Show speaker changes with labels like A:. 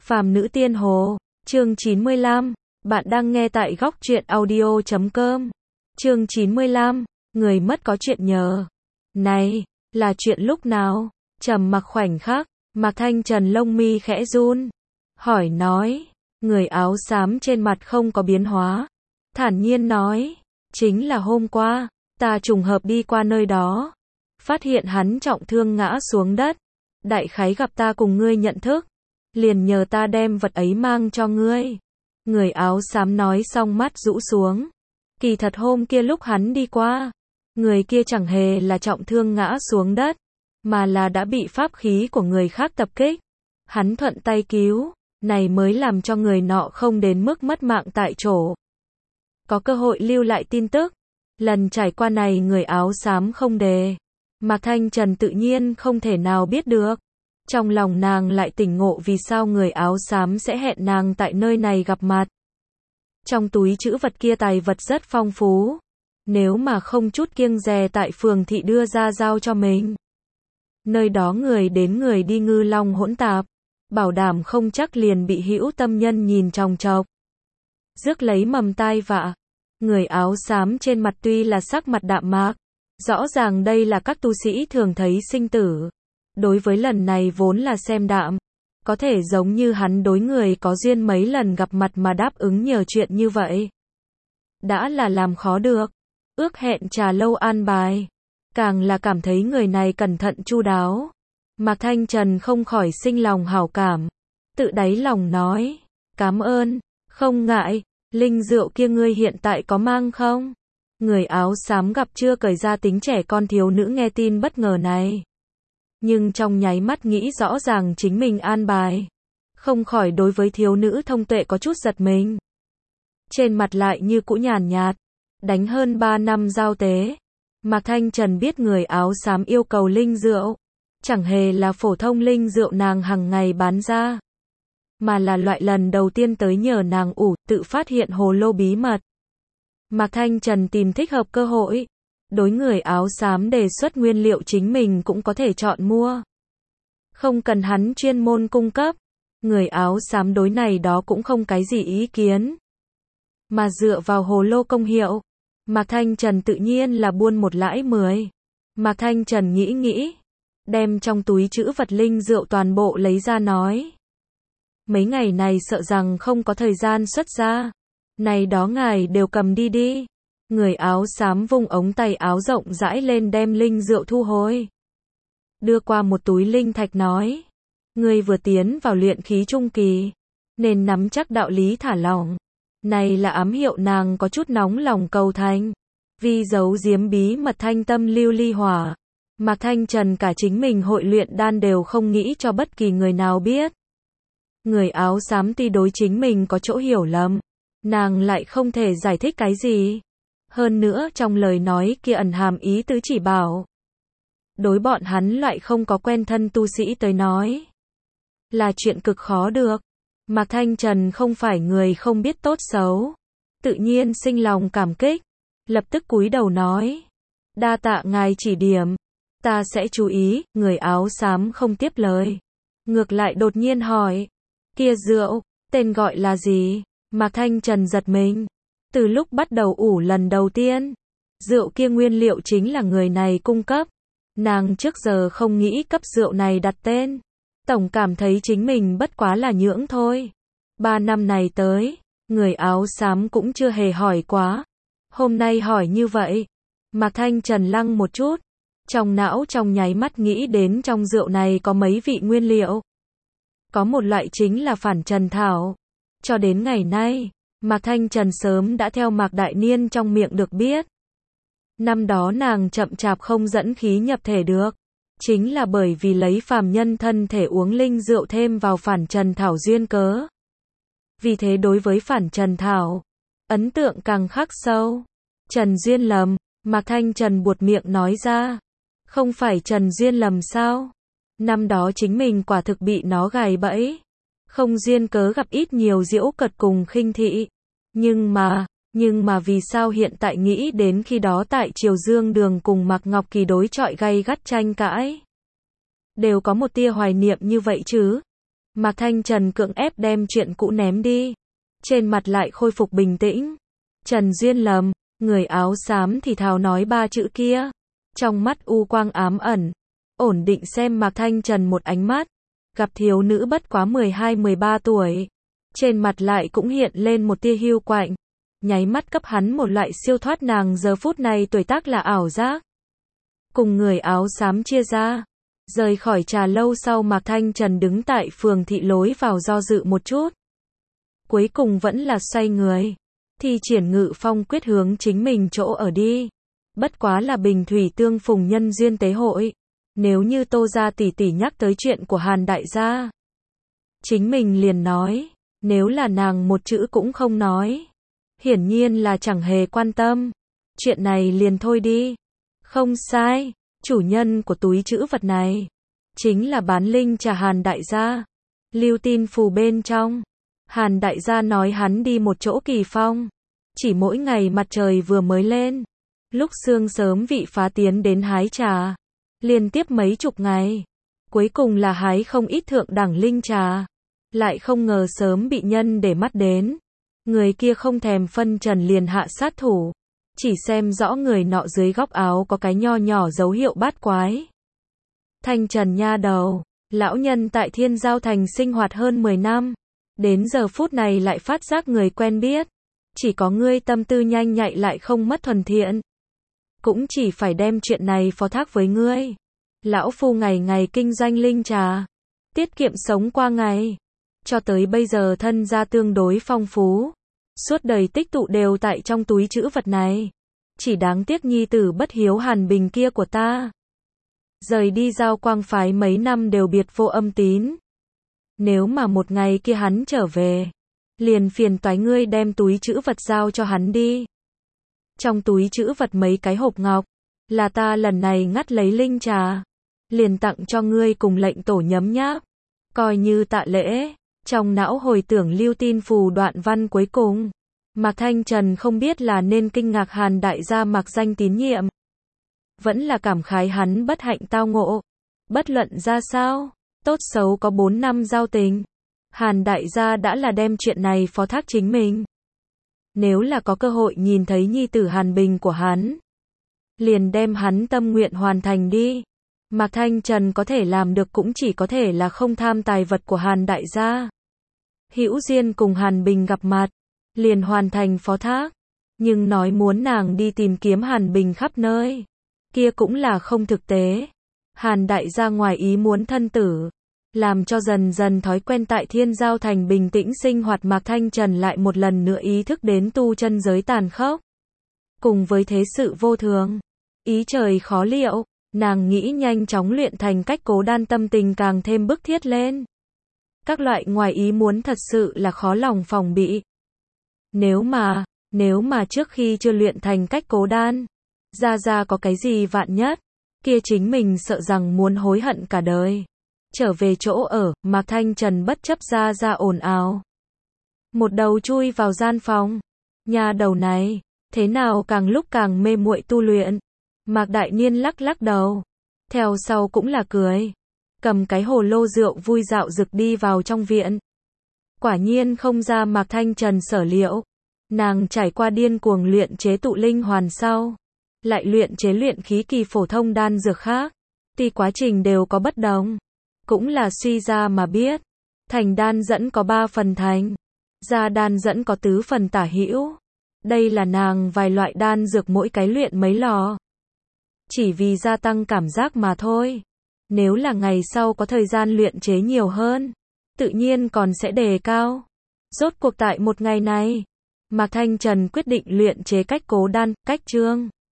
A: Phàm Nữ Tiên Hồ, chương 95, bạn đang nghe tại góc truyện audio.com. Chương 95, người mất có chuyện nhờ. Này, là chuyện lúc nào? Trầm mặc khoảnh khắc, Mạc Thanh Trần lông mi khẽ run, hỏi nói, người áo xám trên mặt không có biến hóa, thản nhiên nói, chính là hôm qua, ta trùng hợp đi qua nơi đó, phát hiện hắn trọng thương ngã xuống đất, đại khái gặp ta cùng ngươi nhận thức, liền nhờ ta đem vật ấy mang cho ngươi. Người áo xám nói xong mắt rũ xuống. Kỳ thật hôm kia lúc hắn đi qua, người kia chẳng hề là trọng thương ngã xuống đất, mà là đã bị pháp khí của người khác tập kích. Hắn thuận tay cứu, này mới làm cho người nọ không đến mức mất mạng tại chỗ. Có cơ hội lưu lại tin tức. Lần trải qua này người áo xám không đề. Mạc Thanh Trần tự nhiên không thể nào biết được. Trong lòng nàng lại tỉnh ngộ vì sao người áo xám sẽ hẹn nàng tại nơi này gặp mặt. Trong túi trữ vật kia tài vật rất phong phú. Nếu mà không chút kiêng dè tại phường thị đưa ra giao cho mình. Nơi đó người đến người đi ngư long hỗn tạp. Bảo đảm không chắc liền bị hữu tâm nhân nhìn chòng chọc. Rước lấy mầm tai vạ. Người áo xám trên mặt tuy là sắc mặt đạm mạc. Rõ ràng đây là các tu sĩ thường thấy sinh tử. Đối với lần này vốn là xem đạm. Có thể giống như hắn đối người có duyên mấy lần gặp mặt mà đáp ứng nhờ chuyện như vậy. Đã là làm khó được. Ước hẹn trà lâu an bài. Càng là cảm thấy người này cẩn thận chu đáo. Mạc Thanh Trần không khỏi sinh lòng hảo cảm. Tự đáy lòng nói. Cảm ơn. Không ngại. Linh rượu kia ngươi hiện tại có mang không? Người áo xám gặp chưa cởi ra tính trẻ con thiếu nữ nghe tin bất ngờ này. Nhưng trong nháy mắt nghĩ rõ ràng chính mình an bài. Không khỏi đối với thiếu nữ thông tuệ có chút giật mình. Trên mặt lại như cũ nhàn nhạt. Đánh hơn 3 năm giao tế. Mạc Thanh Trần biết người áo xám yêu cầu linh rượu. Chẳng hề là phổ thông linh rượu nàng hàng ngày bán ra. Mà là loại lần đầu tiên tới nhờ nàng ủ tự phát hiện hồ lô bí mật. Mạc Thanh Trần tìm thích hợp cơ hội. Đối người áo xám đề xuất nguyên liệu chính mình cũng có thể chọn mua. Không cần hắn chuyên môn cung cấp. Người áo xám đối này đó cũng không cái gì ý kiến. Mà dựa vào hồ lô công hiệu. Mạc Thanh Trần tự nhiên là buôn một lãi 10. Mạc Thanh Trần nghĩ. Đem trong túi trữ vật linh rượu toàn bộ lấy ra nói. Mấy ngày này sợ rằng không có thời gian xuất ra. Này đó ngài đều cầm đi đi. Người áo xám vung ống tay áo rộng rãi lên đem linh rượu thu hồi. Đưa qua một túi linh thạch nói. Ngươi vừa tiến vào luyện khí trung kỳ. Nên nắm chắc đạo lý thả lỏng. Này là ám hiệu nàng có chút nóng lòng cầu thành. Vì giấu giếm bí mật thanh tâm lưu ly hỏa. Mạc Thanh Trần cả chính mình hội luyện đan đều không nghĩ cho bất kỳ người nào biết. Người áo xám tuy đối chính mình có chỗ hiểu lầm. Nàng lại không thể giải thích cái gì. Hơn nữa trong lời nói kia ẩn hàm ý tứ chỉ bảo. Đối bọn hắn loại không có quen thân tu sĩ tới nói. Là chuyện cực khó được. Mạc Thanh Trần không phải người không biết tốt xấu. Tự nhiên sinh lòng cảm kích. Lập tức cúi đầu nói. Đa tạ ngài chỉ điểm. Ta sẽ chú ý. Người áo xám không tiếp lời. Ngược lại đột nhiên hỏi. Kia rượu, tên gọi là gì? Mạc Thanh Trần giật mình. Từ lúc bắt đầu ủ lần đầu tiên, rượu kia nguyên liệu chính là người này cung cấp. Nàng trước giờ không nghĩ cấp rượu này đặt tên. Tổng cảm thấy chính mình bất quá là nhưỡng thôi. 3 năm này tới, người áo xám cũng chưa hề hỏi quá. Hôm nay hỏi như vậy. Mạc Thanh Trần lăng một chút. Trong não trong nháy mắt nghĩ đến trong rượu này có mấy vị nguyên liệu. Có một loại chính là phản trần thảo. Cho đến ngày nay, Mạc Thanh Trần sớm đã theo Mạc Đại Niên trong miệng được biết. Năm đó nàng chậm chạp không dẫn khí nhập thể được. Chính là bởi vì lấy phàm nhân thân thể uống linh rượu thêm vào phản trần thảo duyên cớ. Vì thế đối với phản trần thảo, ấn tượng càng khắc sâu. Trần Duyên lầm, Mạc Thanh Trần buột miệng nói ra. Không phải Trần Duyên lầm sao? Năm đó chính mình quả thực bị nó gài bẫy. Không duyên cớ gặp ít nhiều giễu cợt cùng khinh thị. Nhưng mà vì sao hiện tại nghĩ đến khi đó tại Triều Dương Đường cùng Mạc Ngọc Kỳ đối chọi gay gắt tranh cãi. Đều có một tia hoài niệm như vậy chứ. Mạc Thanh Trần cưỡng ép đem chuyện cũ ném đi. Trên mặt lại khôi phục bình tĩnh. Trần Duyên Lâm, người áo xám thì thào nói ba chữ kia. Trong mắt u quang ám ẩn. Ổn định xem Mạc Thanh Trần một ánh mắt. Gặp thiếu nữ bất quá 12-13 tuổi. Trên mặt lại cũng hiện lên một tia hiu quạnh. Nháy mắt cấp hắn một loại siêu thoát nàng giờ phút này tuổi tác là ảo giác. Cùng người áo xám chia ra. Rời khỏi trà lâu sau Mạc Thanh Trần đứng tại phường thị lối vào do dự một chút. Cuối cùng vẫn là xoay người. Thi triển Ngự Phong quyết hướng chính mình chỗ ở đi. Bất quá là Bình Thủy tương phùng nhân duyên tế hội. Nếu như Tô gia tỷ tỷ nhắc tới chuyện của Hàn đại gia. Chính mình liền nói. Nếu là nàng một chữ cũng không nói. Hiển nhiên là chẳng hề quan tâm. Chuyện này liền thôi đi. Không sai. Chủ nhân của túi trữ vật này. Chính là bán linh trà Hàn đại gia. Lưu tin phù bên trong. Hàn đại gia nói hắn đi một chỗ kỳ phong. Chỉ mỗi ngày mặt trời vừa mới lên. Lúc sương sớm vị phá tiến đến hái trà. Liên tiếp mấy chục ngày. Cuối cùng là hái không ít thượng đẳng linh trà. Lại không ngờ sớm bị nhân để mắt đến. Người kia không thèm phân trần liền hạ sát thủ. Chỉ xem rõ người nọ dưới góc áo có cái nho nhỏ dấu hiệu bát quái. Thanh Trần nha đầu. Lão nhân tại Thiên Giao Thành sinh hoạt hơn 10 năm. Đến giờ phút này lại phát giác người quen biết. Chỉ có ngươi tâm tư nhanh nhạy lại không mất thuần thiện. Cũng chỉ phải đem chuyện này phó thác với ngươi. Lão phu ngày ngày kinh doanh linh trà. Tiết kiệm sống qua ngày. Cho tới bây giờ thân gia tương đối phong phú. Suốt đời tích tụ đều tại trong túi trữ vật này. Chỉ đáng tiếc nhi tử bất hiếu Hàn Bình kia của ta. Rời đi Giao Quang phái mấy năm đều biệt vô âm tín. Nếu mà một ngày kia hắn trở về. Liền phiền toái ngươi đem túi trữ vật giao cho hắn đi. Trong túi trữ vật mấy cái hộp ngọc. Là ta lần này ngắt lấy linh trà. Liền tặng cho ngươi cùng lệnh tổ nhấm nháp. Coi như tạ lễ. Trong não hồi tưởng lưu tin phù đoạn văn cuối cùng. Mạc Thanh Trần không biết là nên kinh ngạc Hàn đại gia mặc danh tín nhiệm. Vẫn là cảm khái hắn bất hạnh tao ngộ. Bất luận ra sao. Tốt xấu có 4 năm giao tình. Hàn đại gia đã là đem chuyện này phó thác chính mình. Nếu là có cơ hội nhìn thấy nhi tử Hàn Bình của hắn. Liền đem hắn tâm nguyện hoàn thành đi. Mạc Thanh Trần có thể làm được cũng chỉ có thể là không tham tài vật của Hàn đại gia. Hữu duyên cùng Hàn Bình gặp mặt. Liền hoàn thành phó thác. Nhưng nói muốn nàng đi tìm kiếm Hàn Bình khắp nơi. Kia cũng là không thực tế. Hàn đại gia ngoài ý muốn thân tử. Làm cho dần dần thói quen tại Thiên Giao Thành bình tĩnh sinh hoạt Mạc Thanh Trần lại một lần nữa ý thức đến tu chân giới tàn khốc. Cùng với thế sự vô thường. Ý trời khó liệu. Nàng nghĩ nhanh chóng luyện thành cách cố đan tâm tình càng thêm bức thiết lên. Các loại ngoài ý muốn thật sự là khó lòng phòng bị. Nếu mà trước khi chưa luyện thành cách cố đan, ra có cái gì vạn nhất, kia chính mình sợ rằng muốn hối hận cả đời. Trở về chỗ ở, Mạc Thanh Trần bất chấp ra ồn ào. Một đầu chui vào gian phòng. Nhà đầu này, thế nào càng lúc càng mê muội tu luyện. Mạc Đại Niên lắc đầu. Theo sau cũng là cười. Cầm cái hồ lô rượu vui dạo rực đi vào trong viện. Quả nhiên không ra Mạc Thanh Trần sở liệu. Nàng trải qua điên cuồng luyện chế tụ linh hoàn sau. Lại luyện chế luyện khí kỳ phổ thông đan dược khác. Tuy quá trình đều có bất đồng. Cũng là suy ra mà biết. Thành đan dẫn có 3 phần thành. Ra đan dẫn có 4 phần tả hữu. Đây là nàng vài loại đan dược mỗi cái luyện mấy lò. Chỉ vì gia tăng cảm giác mà thôi. Nếu là ngày sau có thời gian luyện chế nhiều hơn, tự nhiên còn sẽ đề cao. Rốt cuộc tại một ngày này, Mạc Thanh Trần quyết định luyện chế cách cố đan, cách chương.